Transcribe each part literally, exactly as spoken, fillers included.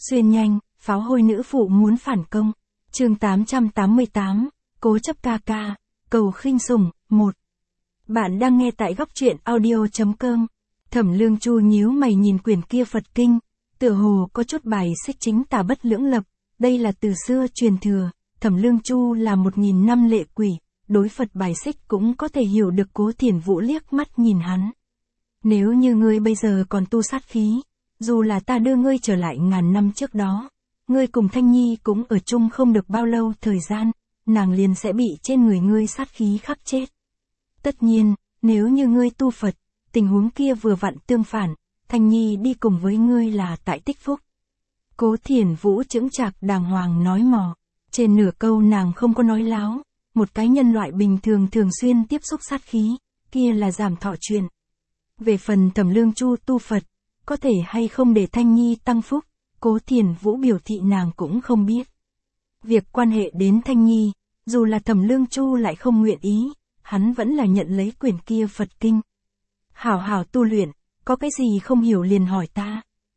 Xuyên nhanh, pháo hôi nữ phụ muốn phản công. Chương tám trăm tám mươi tám, cố chấp ca ca, cầu khinh sủng, một. Bạn đang nghe tại góc truyện audio.com. Thẩm Lương Chu nhíu mày nhìn quyển kia Phật kinh, tựa hồ có chút bài xích chính tà bất lưỡng lập, đây là từ xưa truyền thừa, Thẩm Lương Chu là một nghìn năm lệ quỷ, đối Phật bài xích cũng có thể hiểu được. Cố Thiển Vũ liếc mắt nhìn hắn. Nếu như ngươi bây giờ còn tu sát khí, dù là ta đưa ngươi trở lại ngàn năm trước đó, ngươi cùng Thanh Nhi cũng ở chung không được bao lâu thời gian, nàng liền sẽ bị trên người ngươi sát khí khắc chết. Tất nhiên, nếu như ngươi tu Phật, tình huống kia vừa vặn tương phản, Thanh Nhi đi cùng với ngươi là tại tích phúc. Cố Thiển Vũ chững chạc đàng hoàng nói mò, trên nửa câu nàng không có nói láo, một cái nhân loại bình thường thường xuyên tiếp xúc sát khí, kia là giảm thọ chuyện. Về phần Thẩm Lương Chu tu Phật, có thể hay không để Thanh Nhi tăng phúc, Cố Thiển Vũ biểu thị nàng cũng không biết. Việc quan hệ đến Thanh Nhi, dù là Thẩm Lương Chu lại không nguyện ý, hắn vẫn là nhận lấy quyển kia Phật kinh. Hảo hảo tu luyện, có cái gì không hiểu liền hỏi ta.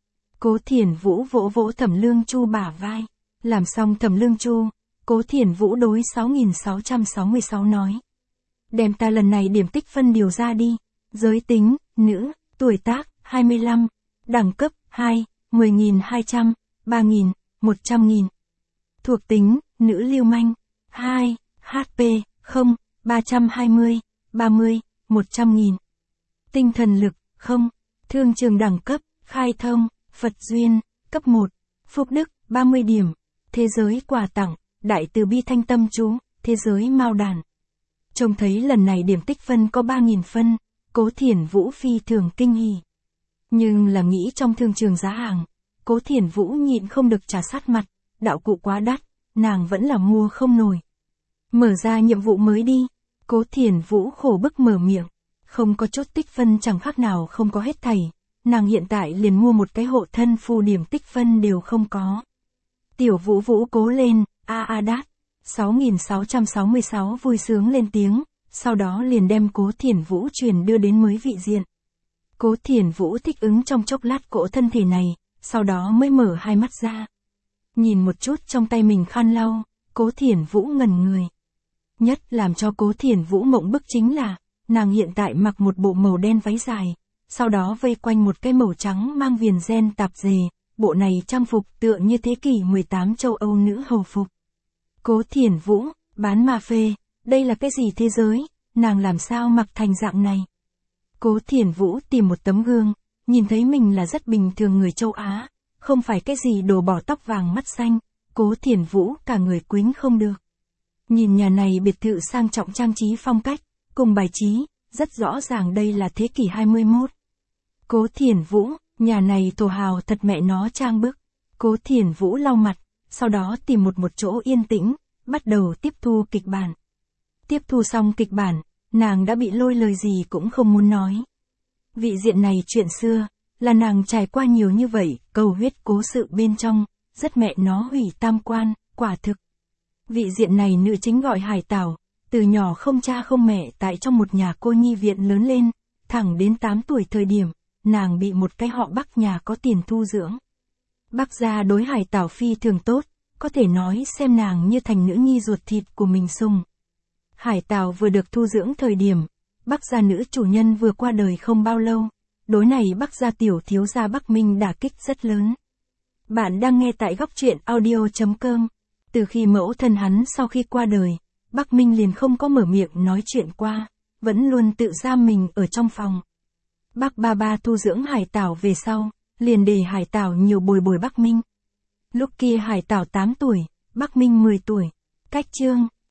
Cố Thiển Vũ vỗ vỗ Thẩm Lương Chu bả vai, làm xong Thẩm Lương Chu, Cố Thiển Vũ đối sáu nghìn sáu trăm sáu mươi sáu nói. Đem ta lần này điểm tích phân điều ra đi, giới tính, nữ, tuổi tác, hai mươi lăm, đẳng cấp, hai, mười nghìn hai trăm, ba nghìn, một trăm nghìn. Thuộc tính, nữ lưu manh, hai, hát pê, không, ba trăm hai mươi, ba mươi, một trăm nghìn. Tinh thần lực, không, thương trường đẳng cấp, khai thông, Phật duyên, cấp một, phúc đức, ba mươi điểm, thế giới quà tặng, đại từ bi thanh tâm chú, thế giới mao đàn. Trông thấy lần này điểm tích phân có ba nghìn phân, Cố Thiển Vũ phi thường kinh hỉ. Nhưng là nghĩ trong thương trường giá hàng, Cố Thiển Vũ nhịn không được trả sát mặt, đạo cụ quá đắt, nàng vẫn là mua không nổi. Mở ra nhiệm vụ mới đi, Cố Thiển Vũ khổ bức mở miệng, không có chút tích phân chẳng khác nào không có hết thảy, nàng hiện tại liền mua một cái hộ thân phù điểm tích phân đều không có. Tiểu Vũ Vũ cố lên, a a đát, sáu nghìn sáu trăm sáu mươi sáu vui sướng lên tiếng, sau đó liền đem Cố Thiển Vũ truyền đưa đến mới vị diện. Cố Thiển Vũ thích ứng trong chốc lát cỗ thân thể này, sau đó mới mở hai mắt ra. Nhìn một chút trong tay mình khăn lau, Cố Thiển Vũ ngẩn người. Nhất làm cho Cố Thiển Vũ mộng bức chính là, nàng hiện tại mặc một bộ màu đen váy dài, sau đó vây quanh một cái màu trắng mang viền ren tạp dề, bộ này trang phục tựa như thế kỷ mười tám châu Âu nữ hầu phục. Cố Thiển Vũ, bán ma phê, đây là cái gì thế giới, nàng làm sao mặc thành dạng này? Cố Thiển Vũ tìm một tấm gương, nhìn thấy mình là rất bình thường người châu Á, không phải cái gì đồ bỏ tóc vàng mắt xanh, Cố Thiển Vũ cả người quýnh không được. Nhìn nhà này biệt thự sang trọng trang trí phong cách, cùng bài trí, rất rõ ràng đây là thế kỷ hai mươi mốt. Cố Thiển Vũ, nhà này thổ hào thật mẹ nó trang bức. Cố Thiển Vũ lau mặt, sau đó tìm một một chỗ yên tĩnh, bắt đầu tiếp thu kịch bản. Tiếp thu xong kịch bản, nàng đã bị lôi lời gì cũng không muốn nói. Vị diện này chuyện xưa, là nàng trải qua nhiều như vậy, cầu huyết cố sự bên trong, rất mẹ nó hủy tam quan, quả thực. Vị diện này nữ chính gọi Hải Tảo, từ nhỏ không cha không mẹ tại trong một nhà cô nhi viện lớn lên, thẳng đến tám tuổi thời điểm, nàng bị một cái họ Bắc nhà có tiền thu dưỡng. Bắc gia đối Hải Tảo phi thường tốt, có thể nói xem nàng như thành nữ nhi ruột thịt của mình sùng. Hải Tảo vừa được thu dưỡng thời điểm, Bắc gia nữ chủ nhân vừa qua đời không bao lâu, đối này Bắc gia tiểu thiếu gia Bắc Minh đả kích rất lớn. Bạn đang nghe tại góc truyện audio.com. Từ khi mẫu thân hắn sau khi qua đời, Bắc Minh liền không có mở miệng nói chuyện qua, vẫn luôn tự giam mình ở trong phòng. Bắc ba ba thu dưỡng Hải Tảo về sau, liền để Hải Tảo nhiều bồi bồi Bắc Minh. Lúc kia Hải Tảo tám tuổi, Bắc Minh mười tuổi. Cách chương,